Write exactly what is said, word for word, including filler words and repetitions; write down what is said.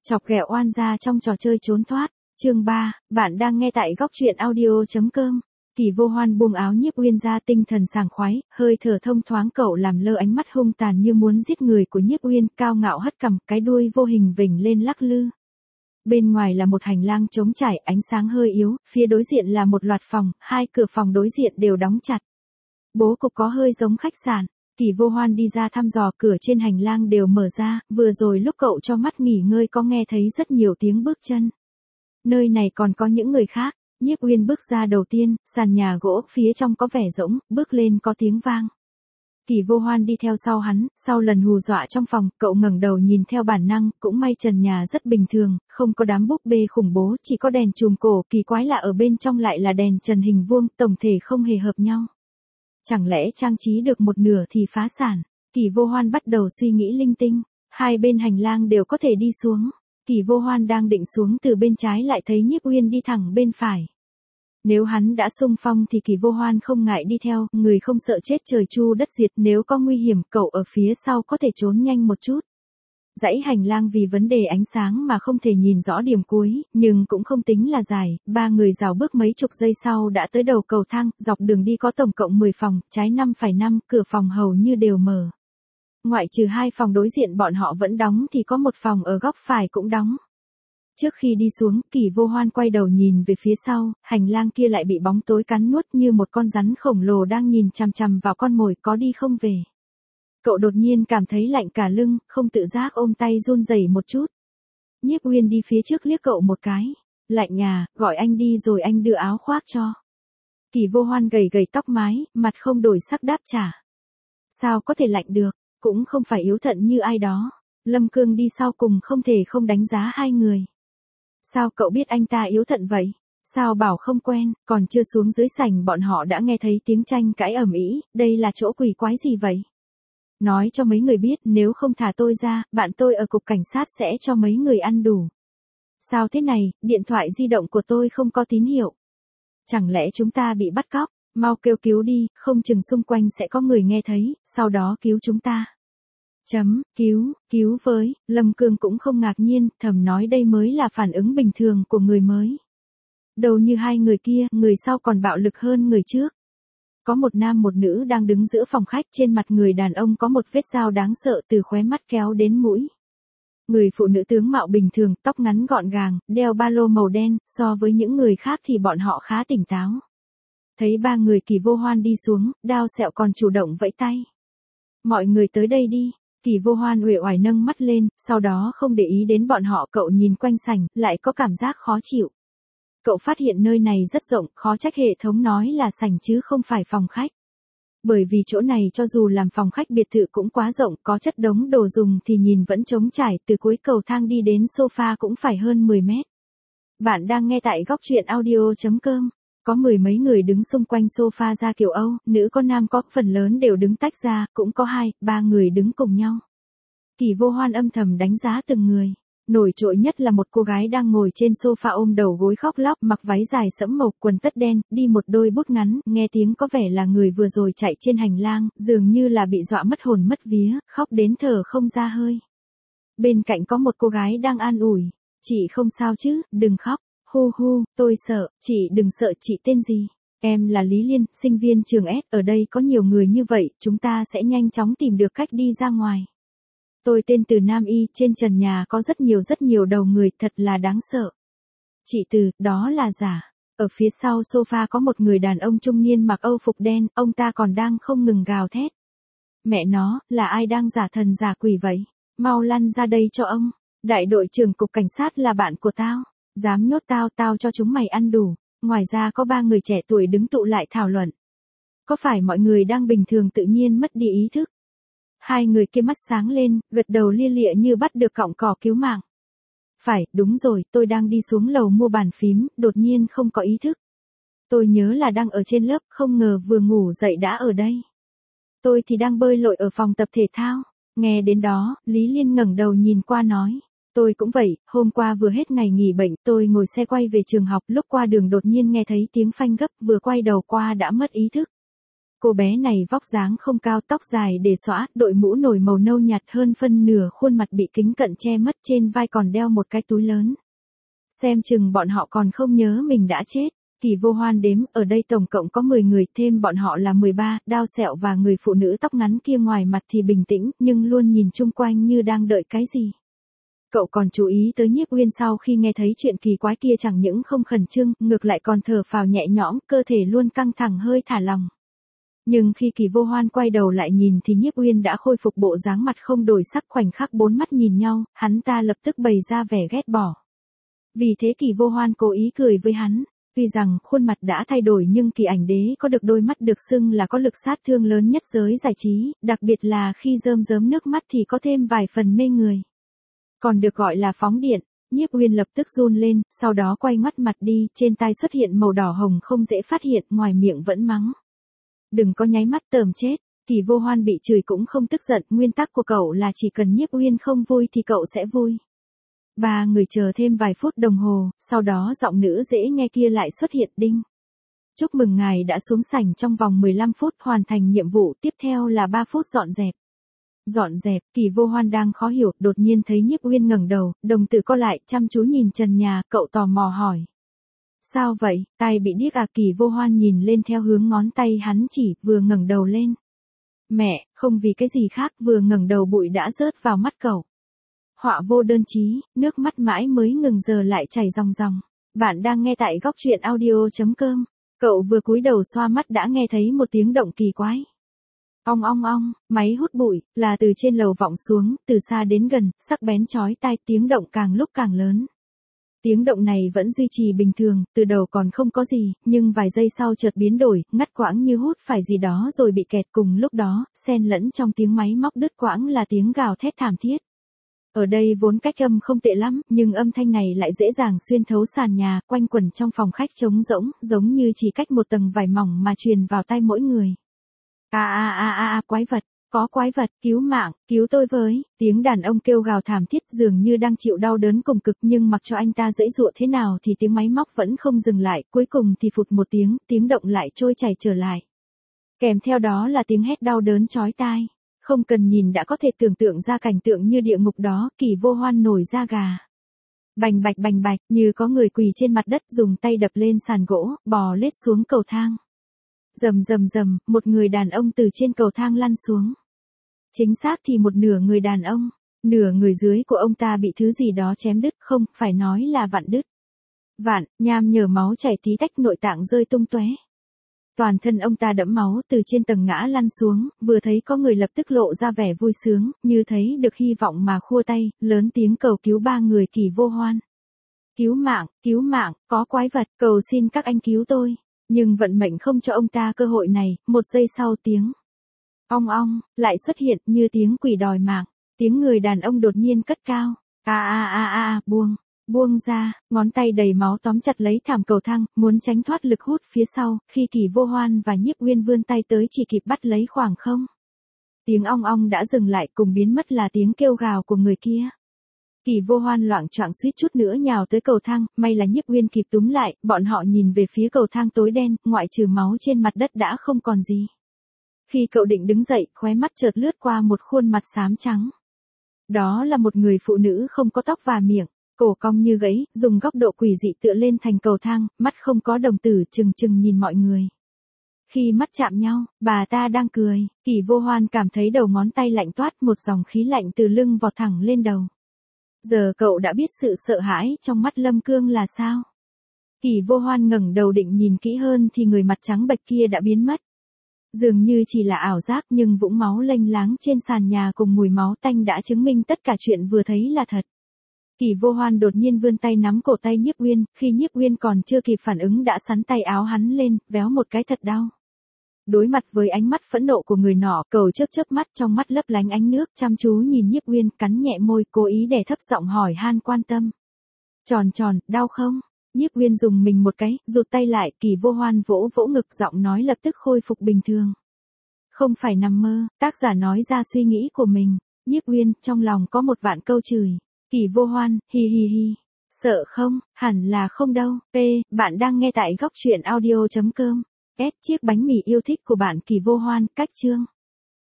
Chọc ghẹo oan gia trong trò chơi trốn thoát. Chương ba, bạn đang nghe tại góc truyện audio.com. Kỳ Vô Hoan buông áo Nhiếp Uyên ra, tinh thần sảng khoái, hơi thở thông thoáng, cậu làm lơ ánh mắt hung tàn như muốn giết người của Nhiếp Uyên, cao ngạo hất cằm, cái đuôi vô hình vểnh lên lắc lư. Bên ngoài là một hành lang trống trải, ánh sáng hơi yếu, phía đối diện là một loạt phòng, hai cửa phòng đối diện đều đóng chặt. Bố cục có hơi giống khách sạn. Kỳ Vô Hoan đi ra thăm dò, cửa trên hành lang đều mở ra, vừa rồi lúc cậu cho mắt nghỉ ngơi có nghe thấy rất nhiều tiếng bước chân. Nơi này còn có những người khác. Nhiếp Uyên bước ra đầu tiên, sàn nhà gỗ phía trong có vẻ rỗng, bước lên có tiếng vang. Kỳ Vô Hoan đi theo sau hắn, sau lần hù dọa trong phòng, cậu ngẩng đầu nhìn theo bản năng, cũng may trần nhà rất bình thường, không có đám búp bê khủng bố, chỉ có đèn chùm cổ, kỳ quái là ở bên trong lại là đèn trần hình vuông, tổng thể không hề hợp nhau. Chẳng lẽ trang trí được một nửa thì phá sản? Kỳ Vô Hoan bắt đầu suy nghĩ linh tinh, hai bên hành lang đều có thể đi xuống. Kỳ Vô Hoan đang định xuống từ bên trái lại thấy Nhiếp Uyên đi thẳng bên phải. Nếu hắn đã xung phong thì Kỳ Vô Hoan không ngại đi theo, người không sợ chết trời chu đất diệt, nếu có nguy hiểm cậu ở phía sau có thể trốn nhanh một chút. Dãy hành lang vì vấn đề ánh sáng mà không thể nhìn rõ điểm cuối, nhưng cũng không tính là dài, ba người rào bước mấy chục giây sau đã tới đầu cầu thang, dọc đường đi có tổng cộng mười phòng, trái năm phải năm, cửa phòng hầu như đều mở. Ngoại trừ hai phòng đối diện bọn họ vẫn đóng thì có một phòng ở góc phải cũng đóng. Trước khi đi xuống, Kỳ Vô Hoan quay đầu nhìn về phía sau, hành lang kia lại bị bóng tối cắn nuốt như một con rắn khổng lồ đang nhìn chằm chằm vào con mồi, có đi không về. Cậu đột nhiên cảm thấy lạnh cả lưng, không tự giác ôm tay run rẩy một chút. Nhiếp Uyên đi phía trước liếc cậu một cái. Lạnh à, gọi anh đi rồi anh đưa áo khoác cho. Kỳ Vô Hoan gầy gầy tóc mái, mặt không đổi sắc đáp trả. Sao có thể lạnh được, cũng không phải yếu thận như ai đó. Lâm Cương đi sau cùng không thể không đánh giá hai người. Sao cậu biết anh ta yếu thận vậy? Sao bảo không quen, còn chưa xuống dưới sảnh bọn họ đã nghe thấy tiếng tranh cãi ầm ĩ, đây là chỗ quỷ quái gì vậy? Nói cho mấy người biết, nếu không thả tôi ra, bạn tôi ở cục cảnh sát sẽ cho mấy người ăn đủ. Sao thế này, điện thoại di động của tôi không có tín hiệu. Chẳng lẽ chúng ta bị bắt cóc, mau kêu cứu đi, không chừng xung quanh sẽ có người nghe thấy, sau đó cứu chúng ta. Chấm, cứu, cứu với, Lâm Cương cũng không ngạc nhiên, thầm nói đây mới là phản ứng bình thường của người mới. Đầu như hai người kia, người sau còn bạo lực hơn người trước. Có một nam một nữ đang đứng giữa phòng khách, trên mặt người đàn ông có một vết dao đáng sợ từ khóe mắt kéo đến mũi. Người phụ nữ tướng mạo bình thường, tóc ngắn gọn gàng, đeo ba lô màu đen, so với những người khác thì bọn họ khá tỉnh táo. Thấy ba người Kỳ Vô Hoan đi xuống, Đao Sẹo còn chủ động vẫy tay. Mọi người tới đây đi. Kỳ Vô Hoan uể oải nâng mắt lên, sau đó không để ý đến bọn họ, cậu nhìn quanh sảnh, lại có cảm giác khó chịu. Cậu phát hiện nơi này rất rộng, khó trách hệ thống nói là sảnh chứ không phải phòng khách. Bởi vì chỗ này cho dù làm phòng khách biệt thự cũng quá rộng, có chất đống đồ dùng thì nhìn vẫn trống trải, từ cuối cầu thang đi đến sofa cũng phải hơn mười mét. Bạn đang nghe tại góc truyện audio.com. Có mười mấy người đứng xung quanh sofa da kiểu Âu, nữ có nam có, phần lớn đều đứng tách ra, cũng có hai, ba người đứng cùng nhau. Kỳ Vô Hoan âm thầm đánh giá từng người. Nổi trội nhất là một cô gái đang ngồi trên sofa ôm đầu gối khóc lóc, mặc váy dài sẫm màu, quần tất đen, đi một đôi bút ngắn, nghe tiếng có vẻ là người vừa rồi chạy trên hành lang, dường như là bị dọa mất hồn mất vía, khóc đến thở không ra hơi. Bên cạnh có một cô gái đang an ủi. Chị không sao chứ, đừng khóc. Hu hu, tôi sợ, chị đừng sợ, chị tên gì? Em là Lý Liên, sinh viên trường S, ở đây có nhiều người như vậy, chúng ta sẽ nhanh chóng tìm được cách đi ra ngoài. Tôi tên Từ Nam Y, trên trần nhà có rất nhiều rất nhiều đầu người, thật là đáng sợ. Chị Từ, đó là giả. Ở phía sau sofa có một người đàn ông trung niên mặc âu phục đen, ông ta còn đang không ngừng gào thét. Mẹ nó, là ai đang giả thần giả quỷ vậy? Mau lăn ra đây cho ông. Đại đội trưởng cục cảnh sát là bạn của tao. Dám nhốt tao, tao cho chúng mày ăn đủ. Ngoài ra có ba người trẻ tuổi đứng tụ lại thảo luận. Có phải mọi người đang bình thường tự nhiên mất đi ý thức? Hai người kia mắt sáng lên, gật đầu lia lịa như bắt được cọng cỏ cứu mạng. Phải, đúng rồi, tôi đang đi xuống lầu mua bàn phím, đột nhiên không có ý thức. Tôi nhớ là đang ở trên lớp, không ngờ vừa ngủ dậy đã ở đây. Tôi thì đang bơi lội ở phòng tập thể thao. Nghe đến đó, Lý Liên ngẩng đầu nhìn qua nói. Tôi cũng vậy, hôm qua vừa hết ngày nghỉ bệnh, tôi ngồi xe quay về trường học, lúc qua đường đột nhiên nghe thấy tiếng phanh gấp, vừa quay đầu qua đã mất ý thức. Cô bé này vóc dáng không cao, tóc dài để xõa, đội mũ nổi màu nâu nhạt, hơn phân nửa khuôn mặt bị kính cận che mất, trên vai còn đeo một cái túi lớn. Xem chừng bọn họ còn không nhớ mình đã chết. Kỳ Vô Hoan đếm, ở đây tổng cộng có mười người, thêm bọn họ là mười ba, Đao Sẹo và người phụ nữ tóc ngắn kia ngoài mặt thì bình tĩnh, nhưng luôn nhìn chung quanh như đang đợi cái gì. Cậu còn chú ý tới Nhiếp Uyên sau khi nghe thấy chuyện kỳ quái kia chẳng những không khẩn trương, ngược lại còn thở phào nhẹ nhõm, cơ thể luôn căng thẳng hơi thả lỏng. Nhưng khi Kỳ Vô Hoan quay đầu lại nhìn thì Nhiếp Uyên đã khôi phục bộ dáng mặt không đổi sắc, khoảnh khắc bốn mắt nhìn nhau, hắn ta lập tức bày ra vẻ ghét bỏ. Vì thế Kỳ Vô Hoan cố ý cười với hắn. Tuy rằng khuôn mặt đã thay đổi nhưng Kỳ Ảnh Đế có được đôi mắt được xưng là có lực sát thương lớn nhất giới giải trí, đặc biệt là khi rơm rớm nước mắt thì có thêm vài phần mê người. Còn được gọi là phóng điện. Nhiếp Uyên lập tức run lên, sau đó quay ngoắt mặt đi, trên tai xuất hiện màu đỏ hồng không dễ phát hiện, ngoài miệng vẫn mắng. Đừng có nháy mắt tởm chết. Kỳ Vô Hoan bị chửi cũng không tức giận, nguyên tắc của cậu là chỉ cần Nhiếp Uyên không vui thì cậu sẽ vui. Ba người chờ thêm vài phút đồng hồ, sau đó giọng nữ dễ nghe kia lại xuất hiện, đinh. Chúc mừng ngài đã xuống sảnh trong vòng mười lăm phút hoàn thành nhiệm vụ, tiếp theo là ba phút dọn dẹp. Dọn dẹp, Kỳ Vô Hoan đang khó hiểu, đột nhiên thấy Nhiếp Uyên ngẩng đầu, đồng tử co lại, chăm chú nhìn trần nhà, cậu tò mò hỏi. Sao vậy, tai bị điếc à? Kỳ Vô Hoan nhìn lên theo hướng ngón tay hắn chỉ, vừa ngẩng đầu lên. Mẹ, không vì cái gì khác, vừa ngẩng đầu bụi đã rớt vào mắt cậu. Họa vô đơn chí, nước mắt mãi mới ngừng giờ lại chảy ròng ròng. Bạn đang nghe tại góc truyện audio chấm com. Cậu vừa cúi đầu xoa mắt đã nghe thấy một tiếng động kỳ quái. Ong ong ong, máy hút bụi, là từ trên lầu vọng xuống, từ xa đến gần, sắc bén chói tai, tiếng động càng lúc càng lớn. Tiếng động này vẫn duy trì bình thường, từ đầu còn không có gì, nhưng vài giây sau chợt biến đổi, ngắt quãng như hút phải gì đó rồi bị kẹt, cùng lúc đó, xen lẫn trong tiếng máy móc đứt quãng là tiếng gào thét thảm thiết. Ở đây vốn cách âm không tệ lắm, nhưng âm thanh này lại dễ dàng xuyên thấu sàn nhà, quanh quẩn trong phòng khách trống rỗng, giống như chỉ cách một tầng vải mỏng mà truyền vào tai mỗi người. A a a a a, quái vật, có quái vật, cứu mạng, cứu tôi với. Tiếng đàn ông kêu gào thảm thiết dường như đang chịu đau đớn cùng cực, nhưng mặc cho anh ta giãy giụa thế nào thì tiếng máy móc vẫn không dừng lại, cuối cùng thì phụt một tiếng, tiếng động lại trôi chảy trở lại. Kèm theo đó là tiếng hét đau đớn chói tai. Không cần nhìn đã có thể tưởng tượng ra cảnh tượng như địa ngục đó, Kỳ Vô Hoan nổi da gà. Bành bạch bành bạch, như có người quỳ trên mặt đất dùng tay đập lên sàn gỗ, bò lết xuống cầu thang. Rầm rầm rầm, một người đàn ông từ trên cầu thang lăn xuống. Chính xác thì một nửa người đàn ông, nửa người dưới của ông ta bị thứ gì đó chém đứt, không, phải nói là vặn đứt. Vạn, nham nhở máu chảy tí tách, nội tạng rơi tung tóe. Toàn thân ông ta đẫm máu, từ trên tầng ngã lăn xuống, vừa thấy có người lập tức lộ ra vẻ vui sướng, như thấy được hy vọng mà khua tay, lớn tiếng cầu cứu ba người Kỳ Vô Hoan. Cứu mạng, cứu mạng, có quái vật, cầu xin các anh cứu tôi. Nhưng vận mệnh không cho ông ta cơ hội này, một giây sau tiếng ong ong, lại xuất hiện như tiếng quỷ đòi mạng, tiếng người đàn ông đột nhiên cất cao. A a a a, buông. Buông ra, ngón tay đầy máu tóm chặt lấy thảm cầu thang, muốn tránh thoát lực hút phía sau, khi Kỳ Vô Hoan và Nhiếp Uyên vươn tay tới chỉ kịp bắt lấy khoảng không. Tiếng ong ong đã dừng lại, cùng biến mất là tiếng kêu gào của người kia. Kỳ Vô Hoan loạng choạng suýt chút nữa nhào tới cầu thang, may là Nhiếp Uyên kịp túm lại, bọn họ nhìn về phía cầu thang tối đen, ngoại trừ máu trên mặt đất đã không còn gì. Khi cậu định đứng dậy, khóe mắt chợt lướt qua một khuôn mặt xám trắng. Đó là một người phụ nữ không có tóc và miệng. Cổ cong như gãy, dùng góc độ quỷ dị tựa lên thành cầu thang, mắt không có đồng tử, trừng trừng nhìn mọi người. Khi mắt chạm nhau, bà ta đang cười, Kỳ Vô Hoan cảm thấy đầu ngón tay lạnh toát, một dòng khí lạnh từ lưng vọt thẳng lên đầu. Giờ cậu đã biết sự sợ hãi trong mắt Lâm Cương là sao. Kỳ Vô Hoan ngẩng đầu định nhìn kỹ hơn thì người mặt trắng bệch kia đã biến mất. Dường như chỉ là ảo giác, nhưng vũng máu lênh láng trên sàn nhà cùng mùi máu tanh đã chứng minh tất cả chuyện vừa thấy là thật. Kỳ Vô Hoan đột nhiên vươn tay nắm cổ tay Nhiếp Uyên, khi Nhiếp Uyên còn chưa kịp phản ứng đã sắn tay áo hắn lên, véo một cái thật đau. Đối mặt với ánh mắt phẫn nộ của người nọ, cậu chớp chớp mắt, trong mắt lấp lánh ánh nước, chăm chú nhìn Nhiếp Uyên, cắn nhẹ môi, cố ý đè thấp giọng hỏi han quan tâm. Tròn tròn, đau không? Nhiếp Uyên dùng mình một cái, rụt tay lại, Kỳ Vô Hoan vỗ vỗ ngực, giọng nói lập tức khôi phục bình thường. Không phải nằm mơ, tác giả nói ra suy nghĩ của mình. Nhiếp Uyên, trong lòng có một vạn câu chửi. Kỳ Vô Hoan, hi hi hi. Sợ không? Hẳn là không đâu. P, bạn đang nghe tại góc truyện audio chấm com. S chiếc bánh mì yêu thích của bạn Kỳ Vô Hoan, cách chương.